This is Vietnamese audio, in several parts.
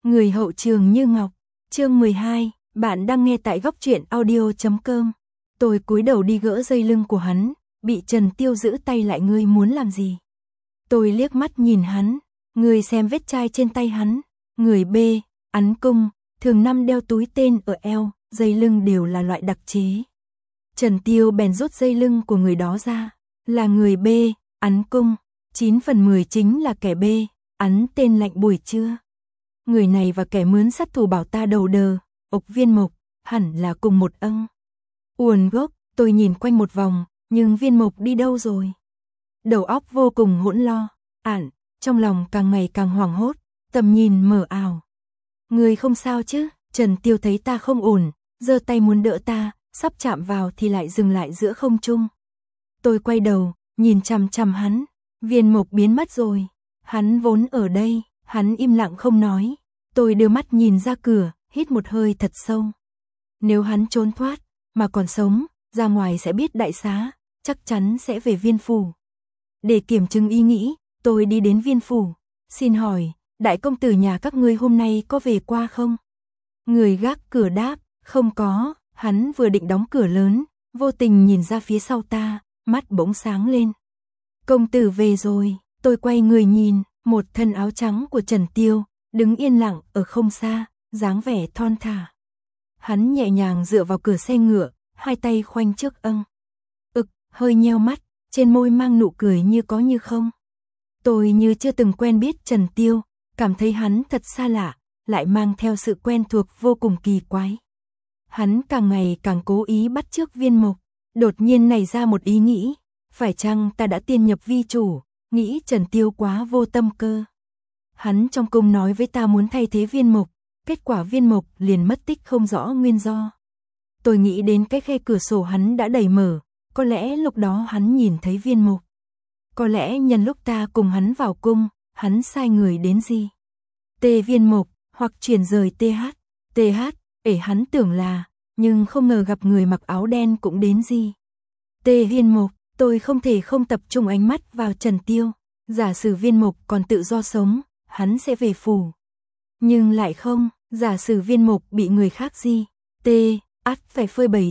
Người hậu trường như ngọc. Chương 12, bạn đang nghe tại góc truyện audio.com. Tôi cúi đầu đi gỡ dây lưng của hắn, bị Trần Tiêu giữ tay lại. Ngươi muốn làm gì? Tôi liếc mắt nhìn hắn, người xem vết chai trên tay hắn. Người B, ấn cung, thường năm đeo túi tên ở eo, dây lưng đều là loại đặc chế. Trần Tiêu bèn rút dây lưng của người đó ra, là người B, ấn cung, 9 phần 10 chính là kẻ B, ấn tên lạnh buổi trưa. Người này và kẻ mướn sát thủ bảo ta đầu đờ, ộc Viên Mộc, hẳn là cùng một âng. Uồn gốc, tôi nhìn quanh một vòng, nhưng Viên Mộc đi đâu rồi? Đầu óc vô cùng hỗn lo, trong lòng càng ngày càng hoảng hốt, tầm nhìn mờ ảo. Người không sao chứ? Trần Tiêu thấy ta không ổn, giơ tay muốn đỡ ta, sắp chạm vào thì lại dừng lại giữa không trung. Tôi quay đầu, nhìn chằm chằm hắn, Viên Mộc biến mất rồi. Hắn vốn ở đây, hắn im lặng không nói. Tôi đưa mắt nhìn ra cửa, hít một hơi thật sâu. Nếu hắn trốn thoát, mà còn sống, ra ngoài sẽ biết đại xá, chắc chắn sẽ về Viên phủ. Để kiểm chứng ý nghĩ, tôi đi đến Viên phủ. Xin hỏi, đại công tử nhà các ngươi hôm nay có về qua không? Người gác cửa đáp, không có. Hắn vừa định đóng cửa lớn, vô tình nhìn ra phía sau ta, mắt bỗng sáng lên. Công tử về rồi. Tôi quay người nhìn, một thân áo trắng của Trần Tiêu, đứng yên lặng ở không xa, dáng vẻ thon thả. Hắn nhẹ nhàng dựa vào cửa xe ngựa, hai tay khoanh trước hơi nheo mắt, trên môi mang nụ cười như có như không. Tôi như chưa từng quen biết Trần Tiêu, cảm thấy hắn thật xa lạ, lại mang theo sự quen thuộc vô cùng kỳ quái. Hắn càng ngày càng cố ý bắt chước Viên Mộc, đột nhiên nảy ra một ý nghĩ, phải chăng ta đã tiên nhập vi chủ, nghĩ Trần Tiêu quá vô tâm cơ. Hắn trong cung nói với ta muốn thay thế Viên Mộc, kết quả Viên Mộc liền mất tích không rõ nguyên do. Tôi nghĩ đến cái khe cửa sổ hắn đã đẩy mở, có lẽ lúc đó hắn nhìn thấy Viên Mộc. Có lẽ nhân lúc ta cùng hắn vào cung, hắn sai người đến gì? Viên Mộc, hoặc chuyển rời hắn tưởng là, nhưng không ngờ gặp người mặc áo đen cũng đến gì. Viên Mộc, tôi không thể không tập trung ánh mắt vào Trần Tiêu. Giả sử Viên Mộc còn tự do sống, hắn sẽ về phủ. Nhưng lại không, giả sử Viên Mộc bị người khác phải phơi bày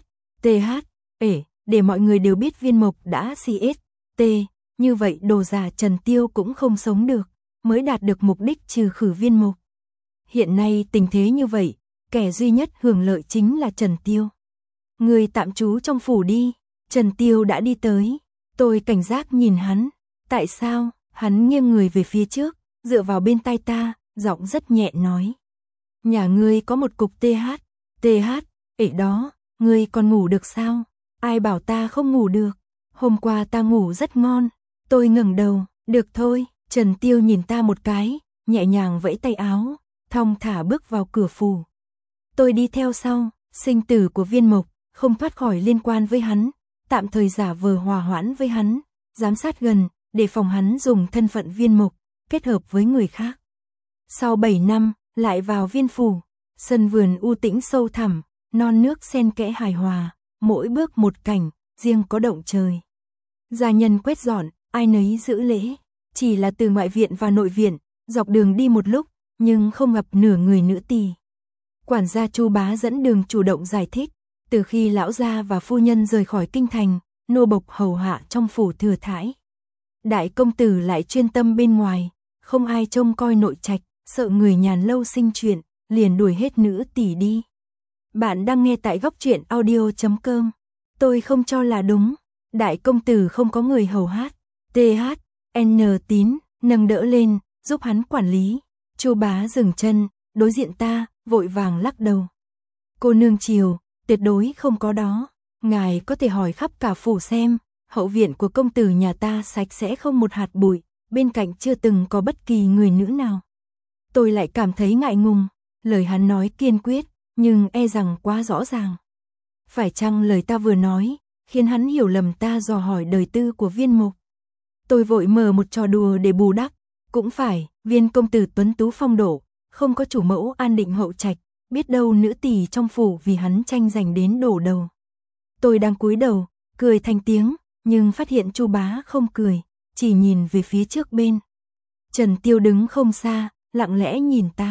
để mọi người đều biết Viên Mộc đã như vậy đồ giả Trần Tiêu cũng không sống được, mới đạt được mục đích trừ khử Viên Mộc. Hiện nay tình thế như vậy, kẻ duy nhất hưởng lợi chính là Trần Tiêu. Người tạm trú trong phủ đi. Trần Tiêu đã đi tới, tôi cảnh giác nhìn hắn. Tại sao? Hắn nghiêng người về phía trước, dựa vào bên tai ta, giọng rất nhẹ nói. Nhà ngươi có một cục đó, ngươi còn ngủ được sao? Ai bảo ta không ngủ được? Hôm qua ta ngủ rất ngon. Tôi ngẩng đầu, được thôi. Trần Tiêu nhìn ta một cái, nhẹ nhàng vẫy tay áo, thong thả bước vào cửa phủ. Tôi đi theo sau, sinh tử của Viên Mộc, không thoát khỏi liên quan với hắn, tạm thời giả vờ hòa hoãn với hắn, giám sát gần, để phòng hắn dùng thân phận Viên Mộc, kết hợp với người khác. Sau 7 năm, lại vào Viên phủ, sân vườn u tĩnh sâu thẳm, non nước xen kẽ hài hòa, mỗi bước một cảnh, riêng có động trời. Gia nhân quét dọn, ai nấy giữ lễ, chỉ là từ ngoại viện và nội viện, dọc đường đi một lúc, nhưng không gặp nửa người nữ tỳ. Quản gia Chu Bá dẫn đường chủ động giải thích, từ khi lão gia và phu nhân rời khỏi kinh thành, nô bộc hầu hạ trong phủ thừa thãi. Đại công tử lại chuyên tâm bên ngoài, không ai trông coi nội trạch, sợ người nhàn lâu sinh chuyện, liền đuổi hết nữ tỳ đi. Bạn đang nghe tại góc truyện audio.com. Tôi không cho là đúng, đại công tử không có người hầu hát. Tín nâng đỡ lên, giúp hắn quản lý. Chu Bá dừng chân, đối diện ta, vội vàng lắc đầu. Cô nương chiều, tuyệt đối không có đó. Ngài có thể hỏi khắp cả phủ xem, hậu viện của công tử nhà ta sạch sẽ không một hạt bụi, bên cạnh chưa từng có bất kỳ người nữ nào. Tôi lại cảm thấy ngại ngùng, lời hắn nói kiên quyết, nhưng e rằng quá rõ ràng. Phải chăng lời ta vừa nói, khiến hắn hiểu lầm ta dò hỏi đời tư của Viên Mộc? Tôi vội mở một trò đùa để bù đắp, cũng phải, Viên công tử tuấn tú phong độ, không có chủ mẫu an định hậu trạch, biết đâu nữ tỳ trong phủ vì hắn tranh giành đến đổ đầu. Tôi đang cúi đầu, cười thành tiếng, nhưng phát hiện Chu Bá không cười, chỉ nhìn về phía trước bên. Trần Tiêu đứng không xa, lặng lẽ nhìn ta.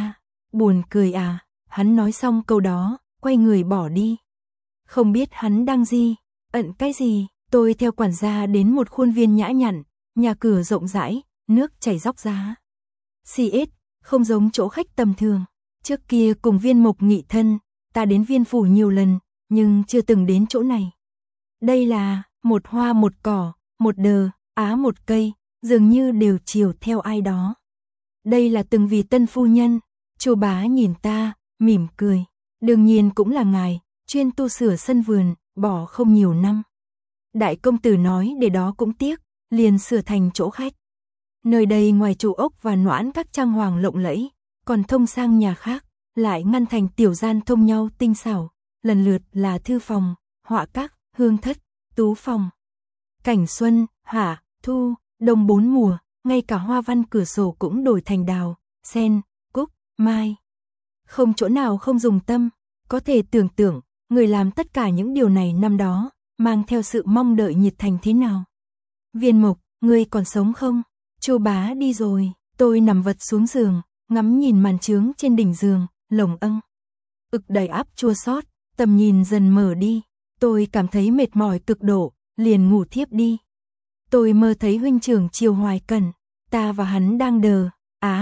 Buồn cười à, hắn nói xong câu đó, quay người bỏ đi. Không biết hắn đang gì, ẩn cái gì, tôi theo quản gia đến một khuôn viên nhã nhặn, nhà cửa rộng rãi, nước chảy róc rá. CS, không giống chỗ khách tầm thường. Trước kia cùng Viên Mộc nghị thân, ta đến Viên phủ nhiều lần, nhưng chưa từng đến chỗ này. Đây là một hoa một cỏ, một đờ, một cây, dường như đều chiều theo ai đó. Đây là từng vì tân phu nhân. Chu bá nhìn ta, mỉm cười. Đương nhiên cũng là ngài, chuyên tu sửa sân vườn, bỏ không nhiều năm. Đại công tử nói để đó cũng tiếc, liền sửa thành chỗ khách. Nơi đây ngoài trụ ốc và noãn các trang hoàng lộng lẫy, còn thông sang nhà khác, lại ngăn thành tiểu gian thông nhau tinh xảo, lần lượt là thư phòng, họa các, hương thất, tú phòng. Cảnh xuân, hạ, thu, đông bốn mùa, ngay cả hoa văn cửa sổ cũng đổi thành đào, sen, cúc, mai. Không chỗ nào không dùng tâm, có thể tưởng tượng, người làm tất cả những điều này năm đó, mang theo sự mong đợi nhiệt thành thế nào. Viên Mộc, ngươi còn sống không? Chu bá đi rồi, tôi nằm vật xuống giường, ngắm nhìn màn trướng trên đỉnh giường, lồng âng. Ực đầy áp chua xót, tầm nhìn dần mở đi, tôi cảm thấy mệt mỏi cực độ, liền ngủ thiếp đi. Tôi mơ thấy huynh trưởng Triều Hoài Cẩn, ta và hắn đang đờ,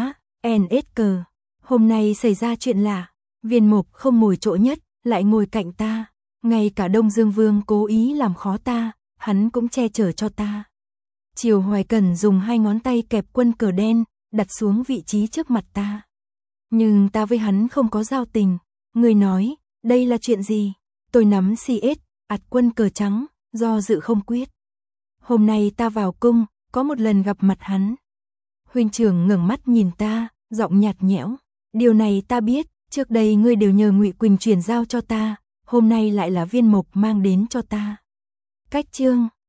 NSK. Hôm nay xảy ra chuyện lạ, Viên Mộc không ngồi chỗ nhất, lại ngồi cạnh ta, ngay cả Đông Dương Vương cố ý làm khó ta, hắn cũng che chở cho ta. Triều Hoài Cẩn dùng 2 ngón tay kẹp quân cờ đen, đặt xuống vị trí trước mặt ta. Nhưng ta với hắn không có giao tình. Người nói, đây là chuyện gì? Tôi nắm CS, ạt quân cờ trắng, do dự không quyết. Hôm nay ta vào cung, có một lần gặp mặt hắn. Huynh trưởng ngẩng mắt nhìn ta, giọng nhạt nhẽo. Điều này ta biết, trước đây ngươi đều nhờ Ngụy Quỳnh chuyển giao cho ta, hôm nay lại là Viên Mộc mang đến cho ta. Cách chương